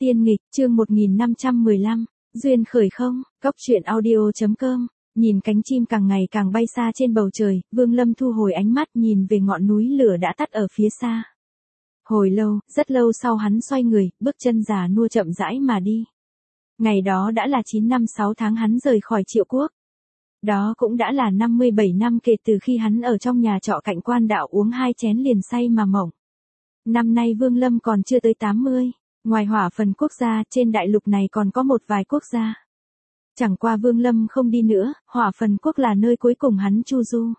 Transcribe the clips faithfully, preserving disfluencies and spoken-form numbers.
Tiên nghịch, chương một nghìn năm trăm mười lăm, duyên khởi không, cốc truyện audio.com, nhìn cánh chim càng ngày càng bay xa trên bầu trời, Vương Lâm thu hồi ánh mắt nhìn về ngọn núi lửa đã tắt ở phía xa. Hồi lâu, rất lâu sau hắn xoay người, bước chân già nua chậm rãi mà đi. Ngày đó đã là chín năm sáu tháng hắn rời khỏi Triệu Quốc. Đó cũng đã là năm mươi bảy năm kể từ khi hắn ở trong nhà trọ cạnh quan đạo uống hai chén liền say mà mộng. Năm nay Vương Lâm còn chưa tới tám mươi. Ngoài Hỏa Phần quốc gia, trên đại lục này còn có một vài quốc gia. Chẳng qua Vương Lâm không đi nữa, Hỏa Phần quốc là nơi cuối cùng hắn chu du.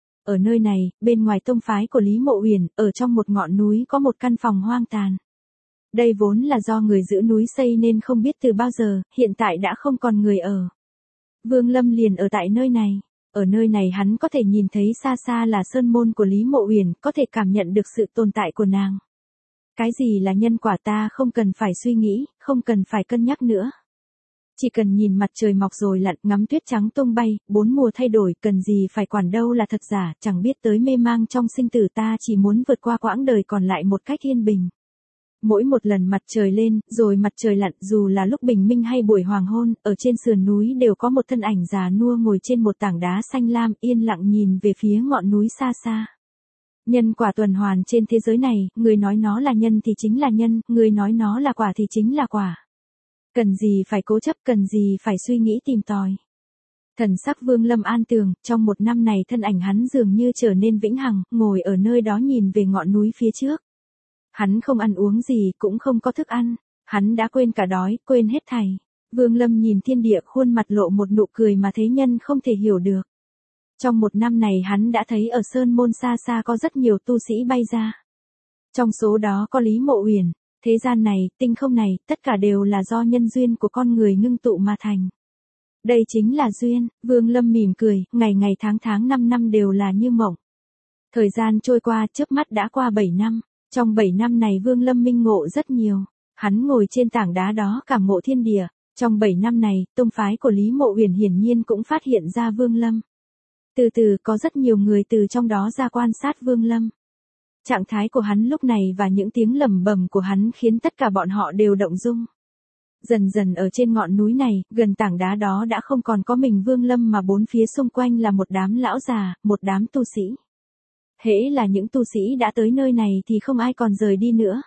Ở nơi này, bên ngoài tông phái của Lý Mộ Uyển, ở trong một ngọn núi có một căn phòng hoang tàn. Đây vốn là do người giữ núi xây nên không biết từ bao giờ, hiện tại đã không còn người ở. Vương Lâm liền ở tại nơi này. Ở nơi này hắn có thể nhìn thấy xa xa là sơn môn của Lý Mộ Uyển, có thể cảm nhận được sự tồn tại của nàng. Cái gì là nhân quả ta không cần phải suy nghĩ, không cần phải cân nhắc nữa. Chỉ cần nhìn mặt trời mọc rồi lặn, ngắm tuyết trắng tung bay, bốn mùa thay đổi, cần gì phải quản đâu là thật giả, chẳng biết tới mê mang trong sinh tử, ta chỉ muốn vượt qua quãng đời còn lại một cách yên bình. Mỗi một lần mặt trời lên, rồi mặt trời lặn, dù là lúc bình minh hay buổi hoàng hôn, ở trên sườn núi đều có một thân ảnh già nua ngồi trên một tảng đá xanh lam, yên lặng nhìn về phía ngọn núi xa xa. Nhân quả tuần hoàn trên thế giới này, người nói nó là nhân thì chính là nhân, người nói nó là quả thì chính là quả. Cần gì phải cố chấp, cần gì phải suy nghĩ tìm tòi. Thần sắc Vương Lâm an tường, trong một năm này thân ảnh hắn dường như trở nên vĩnh hằng, ngồi ở nơi đó nhìn về ngọn núi phía trước. Hắn không ăn uống gì, cũng không có thức ăn, hắn đã quên cả đói, quên hết thảy. Vương Lâm nhìn thiên địa, khuôn mặt lộ một nụ cười mà thế nhân không thể hiểu được. Trong một năm này hắn đã thấy ở sơn môn xa xa có rất nhiều tu sĩ bay ra. Trong số đó có Lý Mộ Uyển, thế gian này, tinh không này, tất cả đều là do nhân duyên của con người ngưng tụ mà thành. Đây chính là duyên, Vương Lâm mỉm cười, ngày ngày tháng tháng năm năm đều là như mộng. Thời gian trôi qua, chớp mắt đã qua bảy năm, trong bảy năm này Vương Lâm minh ngộ rất nhiều. Hắn ngồi trên tảng đá đó cảm ngộ thiên địa, trong bảy năm này, tông phái của Lý Mộ Uyển hiển nhiên cũng phát hiện ra Vương Lâm. Từ từ có rất nhiều người từ trong đó ra quan sát Vương Lâm. Trạng thái của hắn lúc này và những tiếng lẩm bẩm của hắn khiến tất cả bọn họ đều động dung. Dần dần ở trên ngọn núi này, gần tảng đá đó đã không còn có mình Vương Lâm mà bốn phía xung quanh là một đám lão già, một đám tu sĩ. Hễ là những tu sĩ đã tới nơi này thì không ai còn rời đi nữa.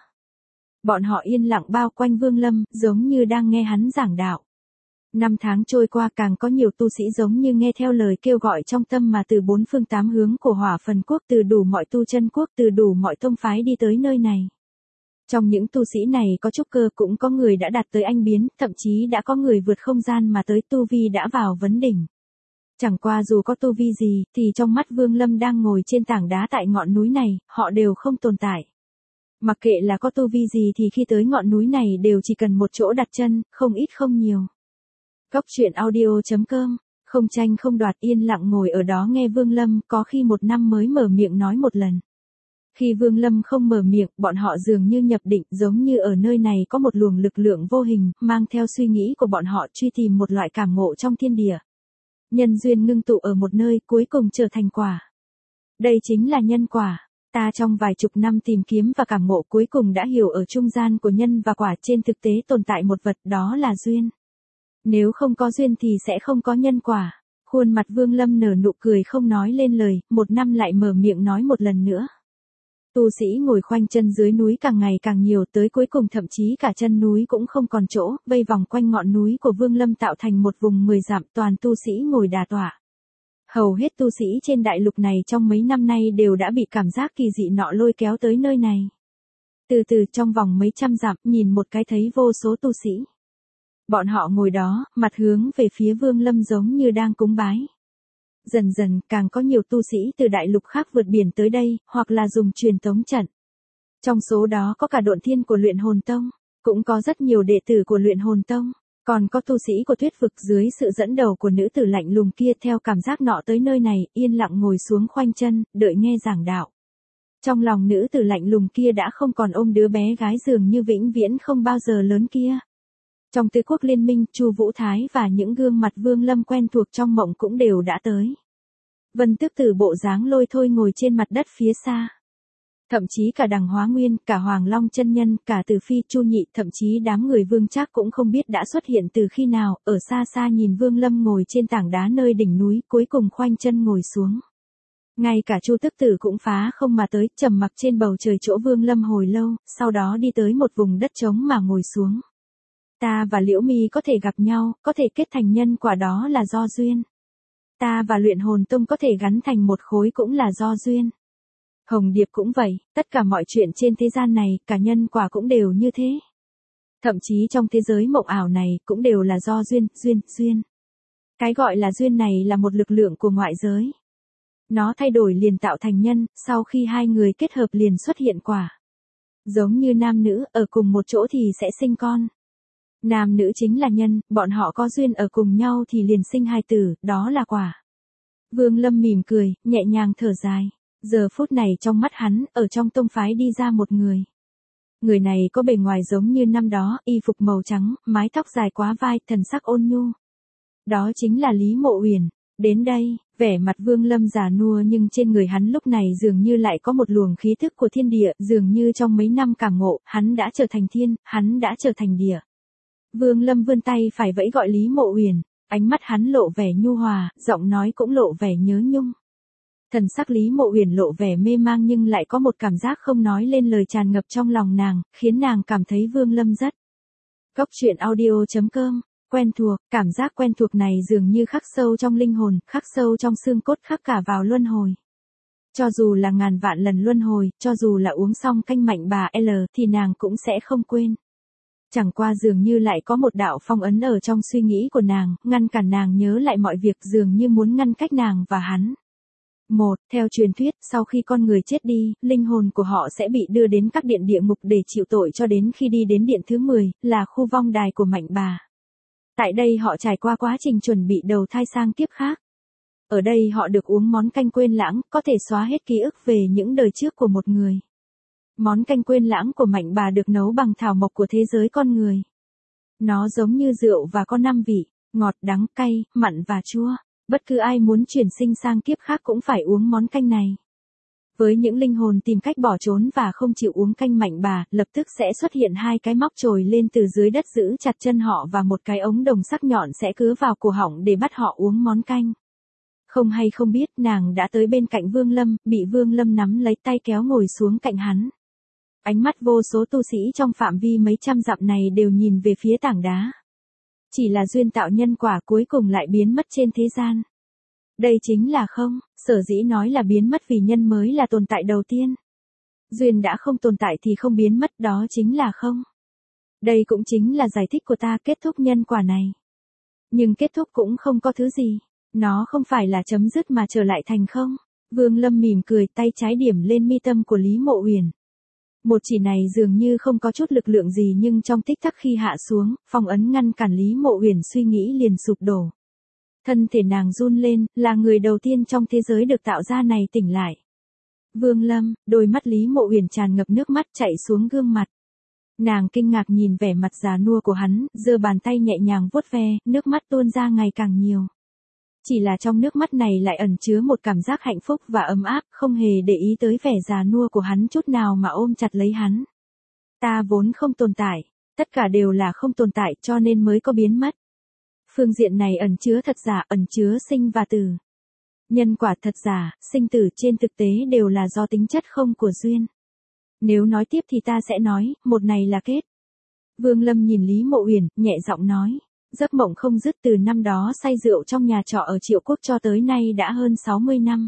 Bọn họ yên lặng bao quanh Vương Lâm, giống như đang nghe hắn giảng đạo. Năm tháng trôi qua càng có nhiều tu sĩ giống như nghe theo lời kêu gọi trong tâm mà từ bốn phương tám hướng của Hỏa Phần quốc, từ đủ mọi tu chân quốc, từ đủ mọi tông phái đi tới nơi này. Trong những tu sĩ này có trúc cơ, cũng có người đã đạt tới anh biến, thậm chí đã có người vượt không gian mà tới tu vi đã vào vấn đỉnh. Chẳng qua dù có tu vi gì, thì trong mắt Vương Lâm đang ngồi trên tảng đá tại ngọn núi này, họ đều không tồn tại. Mặc kệ là có tu vi gì thì khi tới ngọn núi này đều chỉ cần một chỗ đặt chân, không ít không nhiều. Cốc truyện audio.com, không tranh không đoạt, yên lặng ngồi ở đó nghe Vương Lâm, có khi một năm mới mở miệng nói một lần. Khi Vương Lâm không mở miệng, bọn họ dường như nhập định, giống như ở nơi này có một luồng lực lượng vô hình, mang theo suy nghĩ của bọn họ truy tìm một loại cảm ngộ trong thiên địa. Nhân duyên ngưng tụ ở một nơi, cuối cùng trở thành quả. Đây chính là nhân quả. Ta trong vài chục năm tìm kiếm và cảm ngộ cuối cùng đã hiểu ở trung gian của nhân và quả trên thực tế tồn tại một vật, đó là duyên. Nếu không có duyên thì sẽ không có nhân quả. Khuôn mặt Vương Lâm nở nụ cười không nói lên lời, một năm lại mở miệng nói một lần nữa. Tu sĩ ngồi khoanh chân dưới núi càng ngày càng nhiều, tới cuối cùng thậm chí cả chân núi cũng không còn chỗ, vây vòng quanh ngọn núi của Vương Lâm tạo thành một vùng mười dặm, toàn tu sĩ ngồi đà tọa. Hầu hết tu sĩ trên đại lục này trong mấy năm nay đều đã bị cảm giác kỳ dị nọ lôi kéo tới nơi này. Từ từ trong vòng mấy trăm dặm, nhìn một cái thấy vô số tu sĩ. Bọn họ ngồi đó, mặt hướng về phía Vương Lâm giống như đang cúng bái. Dần dần, càng có nhiều tu sĩ từ đại lục khác vượt biển tới đây, hoặc là dùng truyền tống trận. Trong số đó có cả Độn Thiên của Luyện Hồn Tông, cũng có rất nhiều đệ tử của Luyện Hồn Tông, còn có tu sĩ của Tuyết vực dưới sự dẫn đầu của nữ tử lạnh lùng kia theo cảm giác nọ tới nơi này, yên lặng ngồi xuống khoanh chân, đợi nghe giảng đạo. Trong lòng nữ tử lạnh lùng kia đã không còn ôm đứa bé gái dường như vĩnh viễn không bao giờ lớn kia. Trong Tứ Quốc Liên Minh, Chu Vũ Thái và những gương mặt Vương Lâm quen thuộc trong mộng cũng đều đã tới. Vân Tước Tử bộ dáng lôi thôi ngồi trên mặt đất phía xa. Thậm chí cả Đằng Hóa Nguyên, cả Hoàng Long chân nhân, cả Từ Phi, Chu Nhị, thậm chí đám người Vương Trác cũng không biết đã xuất hiện từ khi nào, ở xa xa nhìn Vương Lâm ngồi trên tảng đá nơi đỉnh núi, cuối cùng khoanh chân ngồi xuống. Ngay cả Chu Tức Tử cũng phá không mà tới, trầm mặc trên bầu trời chỗ Vương Lâm hồi lâu, sau đó đi tới một vùng đất trống mà ngồi xuống. Ta và Liễu Mi có thể gặp nhau, có thể kết thành nhân quả đó là do duyên. Ta và Luyện Hồn Tông có thể gắn thành một khối cũng là do duyên. Hồng Điệp cũng vậy, tất cả mọi chuyện trên thế gian này, cả nhân quả cũng đều như thế. Thậm chí trong thế giới mộng ảo này, cũng đều là do duyên, duyên, duyên. Cái gọi là duyên này là một lực lượng của ngoại giới. Nó thay đổi liền tạo thành nhân, sau khi hai người kết hợp liền xuất hiện quả. Giống như nam nữ, ở cùng một chỗ thì sẽ sinh con. Nam nữ chính là nhân, bọn họ có duyên ở cùng nhau thì liền sinh hài tử, đó là quả. Vương Lâm mỉm cười, nhẹ nhàng thở dài. Giờ phút này trong mắt hắn, ở trong tông phái đi ra một người. Người này có bề ngoài giống như năm đó, y phục màu trắng, mái tóc dài quá vai, thần sắc ôn nhu. Đó chính là Lý Mộ Uyển. Đến đây, vẻ mặt Vương Lâm già nua nhưng trên người hắn lúc này dường như lại có một luồng khí thức của thiên địa, dường như trong mấy năm cảm ngộ, hắn đã trở thành thiên, hắn đã trở thành địa. Vương Lâm vươn tay phải vẫy gọi Lý Mộ Uyển, ánh mắt hắn lộ vẻ nhu hòa, giọng nói cũng lộ vẻ nhớ nhung. Thần sắc Lý Mộ Uyển lộ vẻ mê mang nhưng lại có một cảm giác không nói lên lời tràn ngập trong lòng nàng, khiến nàng cảm thấy Vương Lâm rất. Cốc truyện audio chấm com, quen thuộc, cảm giác quen thuộc này dường như khắc sâu trong linh hồn, khắc sâu trong xương cốt, khắc cả vào luân hồi. Cho dù là ngàn vạn lần luân hồi, cho dù là uống xong canh mạnh bà L thì nàng cũng sẽ không quên. Chẳng qua dường như lại có một đạo phong ấn ở trong suy nghĩ của nàng, ngăn cản nàng nhớ lại mọi việc, dường như muốn ngăn cách nàng và hắn. Một, theo truyền thuyết, sau khi con người chết đi, linh hồn của họ sẽ bị đưa đến các điện địa ngục để chịu tội cho đến khi đi đến điện thứ mười, là khu vong đài của mạnh bà. Tại đây họ trải qua quá trình chuẩn bị đầu thai sang kiếp khác. Ở đây họ được uống món canh quên lãng, có thể xóa hết ký ức về những đời trước của một người. Món canh quên lãng của mạnh bà được nấu bằng thảo mộc của thế giới con người. Nó giống như rượu và có năm vị, ngọt, đắng, cay, mặn và chua. Bất cứ ai muốn chuyển sinh sang kiếp khác cũng phải uống món canh này. Với những linh hồn tìm cách bỏ trốn và không chịu uống canh mạnh bà, lập tức sẽ xuất hiện hai cái móc trồi lên từ dưới đất giữ chặt chân họ và một cái ống đồng sắc nhọn sẽ cứa vào cổ họng để bắt họ uống món canh. Không hay không biết, nàng đã tới bên cạnh Vương Lâm, bị Vương Lâm nắm lấy tay kéo ngồi xuống cạnh hắn. Ánh mắt vô số tu sĩ trong phạm vi mấy trăm dặm này đều nhìn về phía tảng đá. Chỉ là duyên tạo nhân quả cuối cùng lại biến mất trên thế gian. Đây chính là không, sở dĩ nói là biến mất vì nhân mới là tồn tại đầu tiên. Duyên đã không tồn tại thì không biến mất, đó chính là không. Đây cũng chính là giải thích của ta kết thúc nhân quả này. Nhưng kết thúc cũng không có thứ gì. Nó không phải là chấm dứt mà trở lại thành không. Vương Lâm mỉm cười, tay trái điểm lên mi tâm của Lý Mộ Uyển. Một chỉ này dường như không có chút lực lượng gì nhưng trong tích tắc khi hạ xuống, phong ấn ngăn cản Lý Mộ Uyển suy nghĩ liền sụp đổ. Thân thể nàng run lên, là người đầu tiên trong thế giới được tạo ra này tỉnh lại. Vương Lâm, đôi mắt Lý Mộ Uyển tràn ngập nước mắt chảy xuống gương mặt. Nàng kinh ngạc nhìn vẻ mặt già nua của hắn, giơ bàn tay nhẹ nhàng vuốt ve, nước mắt tuôn ra ngày càng nhiều. Chỉ là trong nước mắt này lại ẩn chứa một cảm giác hạnh phúc và ấm áp, không hề để ý tới vẻ già nua của hắn chút nào mà ôm chặt lấy hắn. Ta vốn không tồn tại, tất cả đều là không tồn tại cho nên mới có biến mất. Phương diện này ẩn chứa thật giả, ẩn chứa sinh và tử. Nhân quả thật giả, sinh tử trên thực tế đều là do tính chất không của duyên. Nếu nói tiếp thì ta sẽ nói, một này là kết. Vương Lâm nhìn Lý Mộ Uyển, nhẹ giọng nói. Giấc mộng không dứt từ năm đó say rượu trong nhà trọ ở Triệu Quốc cho tới nay đã hơn sáu mươi năm.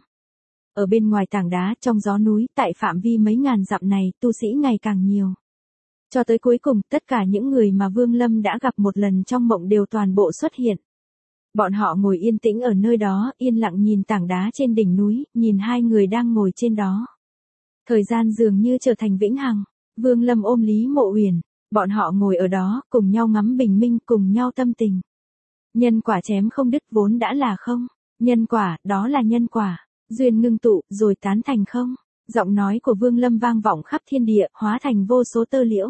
Ở bên ngoài tảng đá, trong gió núi, tại phạm vi mấy ngàn dặm này, tu sĩ ngày càng nhiều. Cho tới cuối cùng, tất cả những người mà Vương Lâm đã gặp một lần trong mộng đều toàn bộ xuất hiện. Bọn họ ngồi yên tĩnh ở nơi đó, yên lặng nhìn tảng đá trên đỉnh núi, nhìn hai người đang ngồi trên đó. Thời gian dường như trở thành vĩnh hằng. Vương Lâm ôm Lý Mộ Uyển. Bọn họ ngồi ở đó, cùng nhau ngắm bình minh, cùng nhau tâm tình. Nhân quả chém không đứt vốn đã là không. Nhân quả, đó là nhân quả. Duyên ngưng tụ, rồi tán thành không. Giọng nói của Vương Lâm vang vọng khắp thiên địa, hóa thành vô số tơ liễu.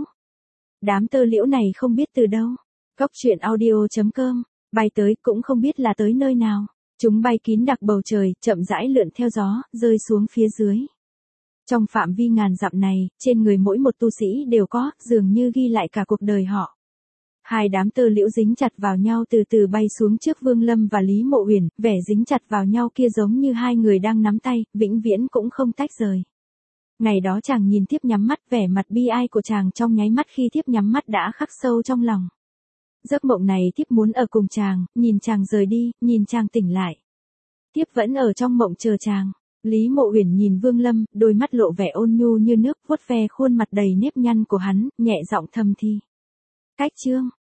Đám tơ liễu này không biết từ đâu. Cốc truyện audio chấm com, bay tới cũng không biết là tới nơi nào. Chúng bay kín đặc bầu trời, chậm rãi lượn theo gió, rơi xuống phía dưới. Trong phạm vi ngàn dặm này, trên người mỗi một tu sĩ đều có, dường như ghi lại cả cuộc đời họ. Hai đám tơ liễu dính chặt vào nhau từ từ bay xuống trước Vương Lâm và Lý Mộ Uyển, vẻ dính chặt vào nhau kia giống như hai người đang nắm tay, vĩnh viễn cũng không tách rời. Ngày đó chàng nhìn Thiếp nhắm mắt, vẻ mặt bi ai của chàng trong nháy mắt khi Thiếp nhắm mắt đã khắc sâu trong lòng. Giấc mộng này Thiếp muốn ở cùng chàng, nhìn chàng rời đi, nhìn chàng tỉnh lại. Thiếp vẫn ở trong mộng chờ chàng. Lý Mộ Uyển nhìn Vương Lâm, đôi mắt lộ vẻ ôn nhu như nước, vuốt ve khuôn mặt đầy nếp nhăn của hắn, nhẹ giọng thầm thì. Cách chương